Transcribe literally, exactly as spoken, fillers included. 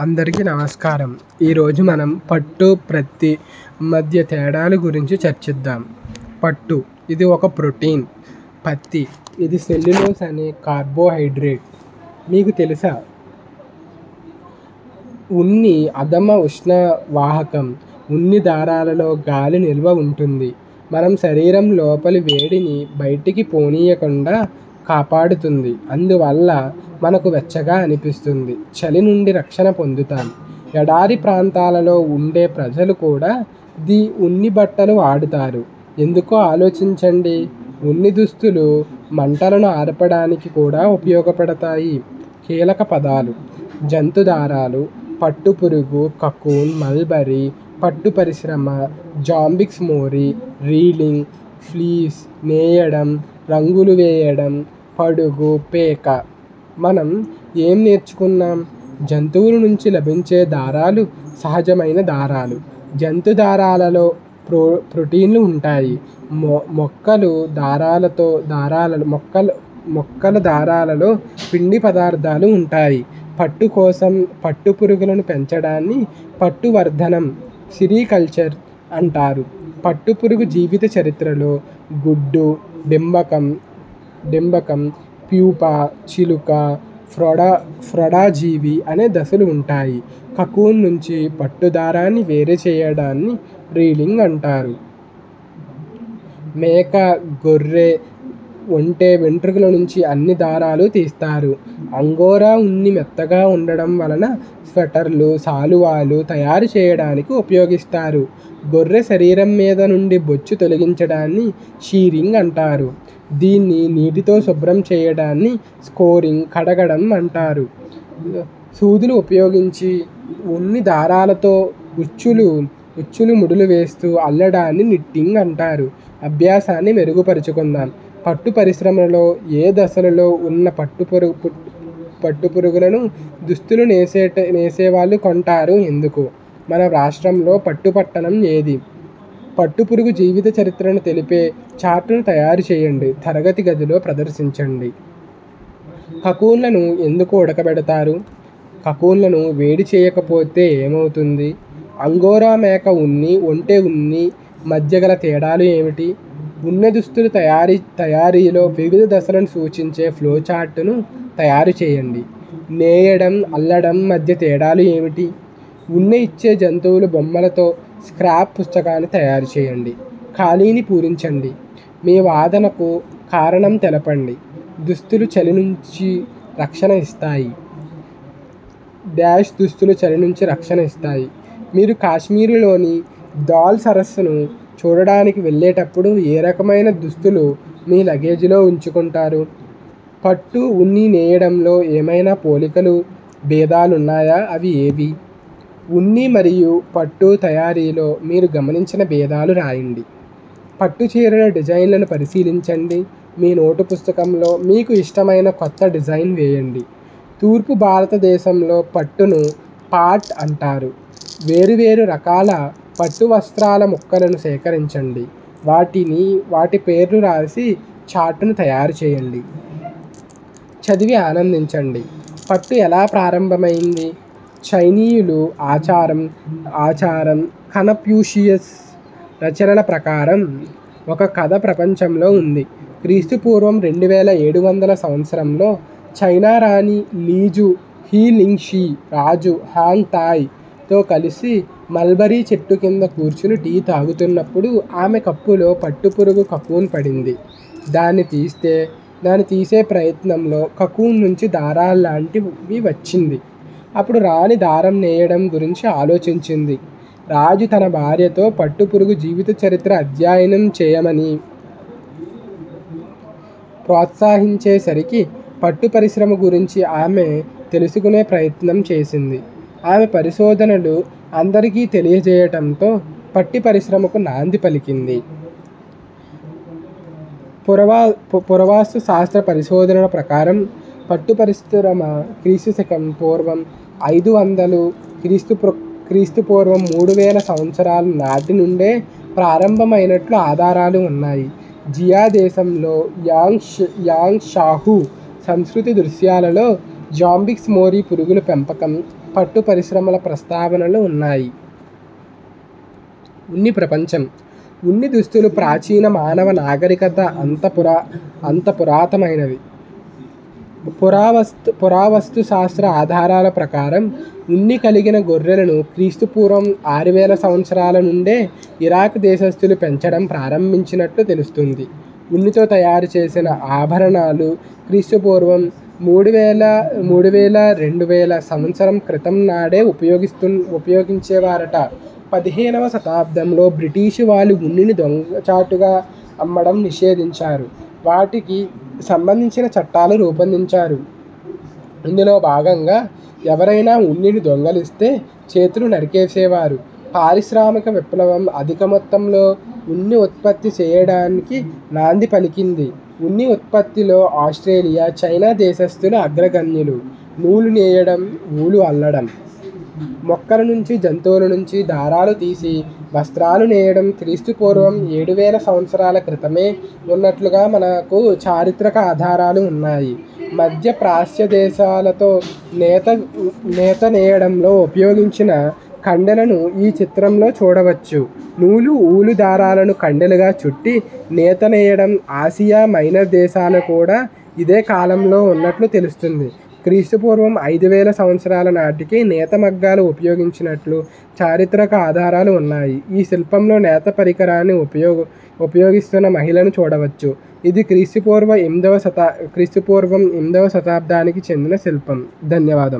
అందరికీ నమస్కారం. ఈరోజు మనం పట్టు, ప్రత్తి మధ్య తేడాల గురించి చర్చిద్దాం. పట్టు ఇది ఒక ప్రోటీన్. పత్తి ఇది సెల్యులోజ్ అనే కార్బోహైడ్రేట్. మీకు తెలుసా? ఉన్ని అధమ ఉష్ణ వాహకం. ఉన్ని దారాలలో గాలి నిల్వ ఉంటుంది. మనం శరీరం లోపలి వేడిని బయటికి పోనీయకుండా కాపాడుతుంది. అందువల్ల మనకు వెచ్చగా అనిపిస్తుంది. చలి నుండి రక్షణ పొందుతాం. ఎడారి ప్రాంతాలలో ఉండే ప్రజలు కూడా ది ఉన్ని బట్టలు వాడుతారు. ఎందుకో ఆలోచించండి. ఉన్ని దుస్తులు మంటలను ఆర్పడానికి కూడా ఉపయోగపడతాయి. కీలక పదాలు: జంతు దారాలు, పట్టుపురుగు, కకూన్, మల్బరీ, పట్టు పరిశ్రమ, జాంబిక్స్ మోరీ, రీలింగ్, ఫ్లీస్, నేయడం, రంగులు వేయడం, పడుగు, పేక. మనం ఏం నేర్చుకున్నాం? జంతువుల నుంచి లభించే దారాలు సహజమైన దారాలు. జంతు దారాలలో ప్రో ప్రోటీన్లు ఉంటాయి. మొ మొక్కలు దారాలతో దారాలలో మొక్కల మొక్కల దారాలలో పిండి పదార్థాలు ఉంటాయి. పట్టు కోసం పట్టు పురుగులను పెంచడాన్ని పట్టువర్ధనం సిరికల్చర్ అంటారు. పట్టుపురుగు జీవిత చరిత్రలో గుడ్డు, డింబకం డింబకం ప్యూపా, చిలుక, ఫ్రొడా ఫ్రొడాజీవి అనే దశలు ఉంటాయి. కకూన్ నుంచి పట్టు దారాన్ని వేరు చేయడాన్ని రీలింగ్ అంటారు. మేక, గొర్రె, ఒంటె వెంట్రుకల నుంచి అన్ని దారాలు తీస్తారు. అంగోరా ఉన్ని మెత్తగా ఉండడం వలన స్వెటర్లు, శాలువాలు తయారు చేయడానికి ఉపయోగిస్తారు. గొర్రె శరీరం మీద నుండి బొచ్చు తొలగించడాన్ని షీరింగ్ అంటారు. దీన్ని నీటితో శుభ్రం చేయడాన్ని స్కోరింగ్, కడగడం అంటారు. సూదులు ఉపయోగించి ఉన్ని దారాలతో ఉచ్చులు ఉచ్చులు ముడులు వేస్తూ అల్లడాన్ని నిట్టింగ్ అంటారు. అభ్యాసాన్ని మెరుగుపరుచుకుందాం. పట్టు పరిశ్రమలో ఏ దశలలో ఉన్న పట్టుపురుగు పట్టుపురుగులను దుస్తులు నేసేట నేసేవాళ్ళు కొంటారు ఎందుకు? మన రాష్ట్రంలో పట్టు పట్టణం ఏది? పట్టుపురుగు జీవిత చరిత్రను తెలిపే చార్టును తయారు చేయండి. తరగతి గదిలో ప్రదర్శించండి. కకూన్లను ఎందుకు ఉడకబెడతారు? కకూన్లను వేడి చేయకపోతే ఏమవుతుంది? అంగోరా మేక ఉన్ని, ఒంటె ఉన్ని మధ్య గల తేడాలు ఏమిటి? ఉన్ని దుస్తుల తయారీ తయారీలో వివిధ దశలను సూచించే ఫ్లోచార్టును తయారు చేయండి. నేయడం, అల్లడం మధ్య తేడాలు ఏమిటి? ఉన్ని ఇచ్చే జంతువుల బొమ్మలతో స్క్రాప్ పుస్తకాన్ని తయారు చేయండి. ఖాళీని పూరించండి. మీ వాదనకు కారణం తెలపండి. దుస్తులు చలి నుంచి రక్షణ ఇస్తాయి. డాష్ దుస్తులు చలి నుంచి రక్షణ ఇస్తాయి. మీరు కాశ్మీరులోని దాల్ సరస్సును చూడడానికి వెళ్ళేటప్పుడు ఏ రకమైన దుస్తులు మీ లగేజీలో ఉంచుకుంటారు? పట్టు, ఉన్ని నేయడంలో ఏమైనా పోలికలు, భేదాలున్నాయా? అవి ఏవి? ఉన్ని మరియు పట్టు తయారీలో మీరు గమనించిన భేదాలు రాయండి. పట్టు చీరల డిజైన్లను పరిశీలించండి. మీ నోటు పుస్తకంలో మీకు ఇష్టమైన కొత్త డిజైన్ వేయండి. తూర్పు భారతదేశంలో పట్టును పాట్ అంటారు. వేరువేరు రకాల పట్టు వస్త్రాల ముక్కలను సేకరించండి. వాటిని వాటి పేర్లు రాసి చార్టును తయారు చేయండి. చదివి ఆనందించండి. పట్టు ఎలా ప్రారంభమైంది? చైనీయులు ఆచారం ఆచారం కన్ఫ్యూషియస్ రచనల ప్రకారం ఒక కథ ప్రపంచంలో ఉంది. క్రీస్తు పూర్వం రెండు వేల ఏడు వందల సంవత్సరంలో చైనా రాణి లీజు హీ లింగ్షీ రాజు హాంగ్ తాయ్ తో కలిసి మల్బరీ చెట్టు కింద కూర్చుని టీ తాగుతున్నప్పుడు ఆమె కప్పులో పట్టుపురుగు కకూన్ పడింది. దాన్ని తీస్తే దాన్ని తీసే ప్రయత్నంలో కకూన్ నుంచి దారాల్లాంటివి వచ్చింది. అప్పుడు రాణి దారం నేయడం గురించి ఆలోచించింది. రాజు తన భార్యతో పట్టుపురుగు జీవిత చరిత్ర అధ్యయనం చేయమని ప్రోత్సహించేసరికి పట్టు పరిశ్రమ గురించి ఆమె తెలుసుకునే ప్రయత్నం చేసింది. ఆమె పరిశోధనలు అందరికీ తెలియజేయటంతో పట్టు పరిశ్రమకు నాంది పలికింది. పురవా పురావస్తు శాస్త్ర పరిశోధనల ప్రకారం పట్టు పరిశ్రమ క్రీస్తు శకం పూర్వం ఐదు వందలు క్రీస్తు క్రీస్తు పూర్వం మూడు వేల సంవత్సరాల నాటి నుండే ప్రారంభమైనట్లు ఆధారాలు ఉన్నాయి. జియా దేశంలో యాంగ్ యాంగ్ షాహు సంస్కృతి దృశ్యాలలో జాంబిక్స్ మోరీ పురుగుల పెంపకం, పట్టు పరిశ్రమల ప్రస్తావనలు ఉన్నాయి. ఉన్ని ప్రపంచం. ఉన్ని దుస్తులు ప్రాచీన మానవ నాగరికత అంత పురా అంత పురాతనమైనవి. పురావస్తు పురావస్తు శాస్త్ర ఆధారాల ప్రకారం ఉన్ని కలిగిన గొర్రెలను క్రీస్తుపూర్వం ఆరు వేల సంవత్సరాల నుండే ఇరాక్ దేశస్థులు పెంచడం ప్రారంభించినట్లు తెలుస్తుంది. ఉన్నితో తయారు చేసిన ఆభరణాలు క్రీస్తుపూర్వం మూడు వేల మూడు వేల రెండు వేల సంవత్సరం క్రితం నాడే ఉపయోగిస్తు ఉపయోగించేవారట. పదిహేనవ శతాబ్దంలో బ్రిటిషు వాళ్ళు ఉన్నిని దొంగచాటుగా అమ్మడం నిషేధించారు. వాటికి సంబంధించిన చట్టాలు రూపొందించారు. ఇందులో భాగంగా ఎవరైనా ఉన్నిని దొంగిలిస్తే చేతులు నరికేసేవారు. పారిశ్రామిక విప్లవం అధిక మొత్తంలో ఉన్ని ఉత్పత్తి చేయడానికి నాంది పలికింది. ఉన్ని ఉత్పత్తిలో ఆస్ట్రేలియా, చైనా దేశస్థులు అగ్రగణ్యులు. నూలు నేయడం, ఊలు అల్లడం. మొక్కల నుంచి, జంతువుల నుంచి దారాలు తీసి వస్త్రాలు నేయడం క్రీస్తుపూర్వం ఏడు వేల సంవత్సరాల క్రితమే ఉన్నట్లుగా మనకు చారిత్రక ఆధారాలు ఉన్నాయి. మధ్య ప్రాచ్య దేశాలతో నేత నేత నేయడంలో ఉపయోగించిన కండెలను ఈ చిత్రంలో చూడవచ్చు. నూలు, ఊలు దారాలను కండెలుగా చుట్టి నేత నేయడం ఆసియా మైనర్ దేశాలు కూడా ఇదే కాలంలో ఉన్నట్లు తెలుస్తుంది. క్రీస్తుపూర్వం ఐదు వేల సంవత్సరాల నాటికి నేత మగ్గాలు ఉపయోగించినట్లు చారిత్రక ఆధారాలు ఉన్నాయి. ఈ శిల్పంలో నేత పరికరాన్ని ఉపయోగ ఉపయోగిస్తున్న మహిళను చూడవచ్చు. ఇది క్రీస్తుపూర్వ ఎనిమిదవ శతా క్రీస్తుపూర్వం ఎనిమిదవ శతాబ్దానికి చెందిన శిల్పం. ధన్యవాదం.